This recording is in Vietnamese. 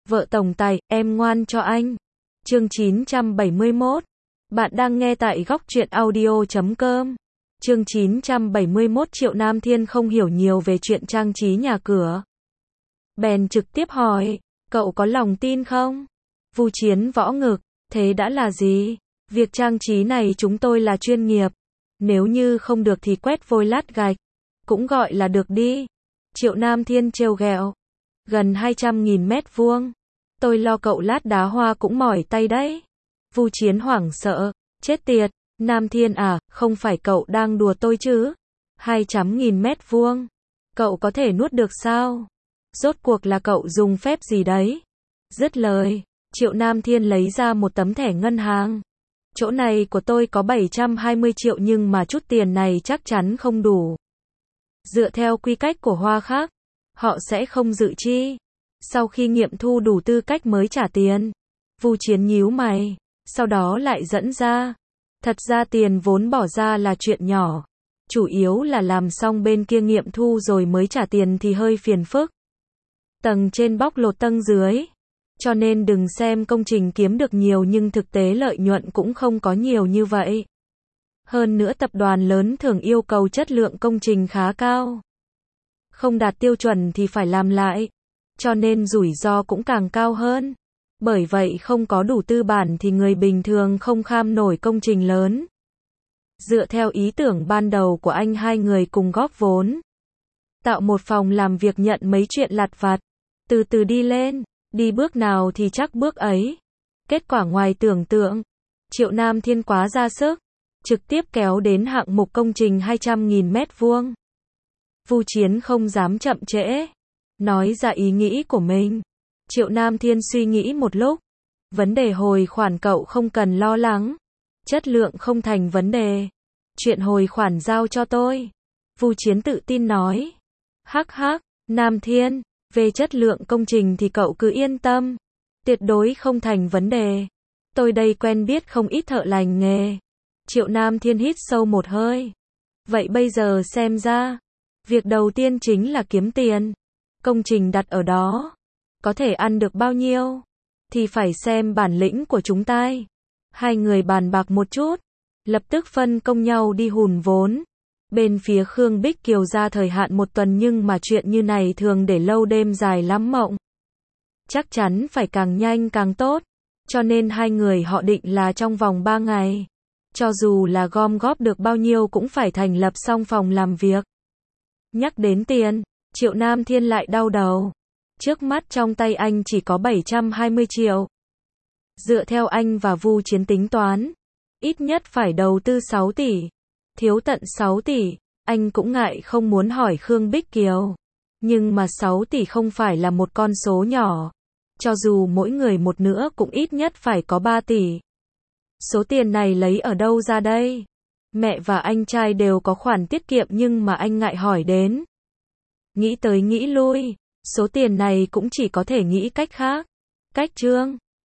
Vợ tổng tài, em ngoan cho anh. Chương 971. Bạn đang nghe tại góc truyện audio.com. Chương 971. Triệu Nam Thiên không hiểu nhiều về chuyện trang trí nhà cửa. Bèn trực tiếp hỏi, cậu có lòng tin không? Vu Chiến võ ngực, thế đã là gì? Việc trang trí này chúng tôi là chuyên nghiệp. Nếu như không được thì quét vôi lát gạch. Cũng gọi là được đi. Triệu Nam Thiên trêu ghẹo. Gần 200.000 mét vuông. Tôi lo cậu lát đá hoa cũng mỏi tay đấy. Vu Chiến hoảng sợ. Chết tiệt, Nam Thiên à, không phải cậu đang đùa tôi chứ? 200.000 mét vuông. Cậu có thể nuốt được sao? Rốt cuộc là cậu dùng phép gì đấy? Dứt lời, Triệu Nam Thiên lấy ra một tấm thẻ ngân hàng. Chỗ này của tôi có 720 triệu nhưng mà chút tiền này chắc chắn không đủ. Dựa theo quy cách của Hoa Khác, họ sẽ không dự chi. Sau khi nghiệm thu đủ tư cách mới trả tiền. Vu Chiến nhíu mày, sau đó lại dẫn ra. Thật ra tiền vốn bỏ ra là chuyện nhỏ. Chủ yếu là làm xong bên kia nghiệm thu rồi mới trả tiền thì hơi phiền phức. Tầng trên bóc lột tầng dưới. Cho nên đừng xem công trình kiếm được nhiều nhưng thực tế lợi nhuận cũng không có nhiều như vậy. Hơn nữa tập đoàn lớn thường yêu cầu chất lượng công trình khá cao. Không đạt tiêu chuẩn thì phải làm lại. Cho nên rủi ro cũng càng cao hơn. Bởi vậy không có đủ tư bản thì người bình thường không kham nổi công trình lớn. Dựa theo ý tưởng ban đầu của anh, hai người cùng góp vốn. Tạo một phòng làm việc nhận mấy chuyện lặt vặt. Từ từ đi lên. Đi bước nào thì chắc bước ấy. Kết quả ngoài tưởng tượng. Triệu Nam Thiên quá ra sức. Trực tiếp kéo đến hạng mục công trình 200.000 mét vuông. Vu Chiến không dám chậm trễ. Nói ra ý nghĩ của mình. Triệu Nam Thiên suy nghĩ một lúc. Vấn đề hồi khoản cậu không cần lo lắng. Chất lượng không thành vấn đề. Chuyện hồi khoản giao cho tôi. Vu Chiến tự tin nói. Hắc hắc, Nam Thiên. Về chất lượng công trình thì cậu cứ yên tâm. Tuyệt đối không thành vấn đề. Tôi đây quen biết không ít thợ lành nghề. Triệu Nam Thiên hít sâu một hơi. Vậy bây giờ xem ra. Việc đầu tiên chính là kiếm tiền. Công trình đặt ở đó. Có thể ăn được bao nhiêu? Thì phải xem bản lĩnh của chúng ta. Hai người bàn bạc một chút. Lập tức phân công nhau đi hùn vốn. Bên phía Khương Bích Kiều ra thời hạn 1 tuần nhưng mà chuyện như này thường để lâu đêm dài lắm mộng. Chắc chắn phải càng nhanh càng tốt. Cho nên hai người họ định là trong vòng 3 ngày. Cho dù là gom góp được bao nhiêu cũng phải thành lập xong phòng làm việc. Nhắc đến tiền, Triệu Nam Thiên lại đau đầu. Trước mắt trong tay anh chỉ có 720 triệu. Dựa theo anh và Vu Chiến tính toán, ít nhất phải đầu tư 6 tỷ. Thiếu tận 6 tỷ, anh cũng ngại không muốn hỏi Khương Bích Kiều. Nhưng mà 6 tỷ không phải là một con số nhỏ. Cho dù mỗi người một nữa cũng ít nhất phải có 3 tỷ. Số tiền này lấy ở đâu ra đây? Mẹ và anh trai đều có khoản tiết kiệm nhưng mà anh ngại hỏi đến. Nghĩ tới nghĩ lui, số tiền này cũng chỉ có thể nghĩ cách khác. Cách Trương,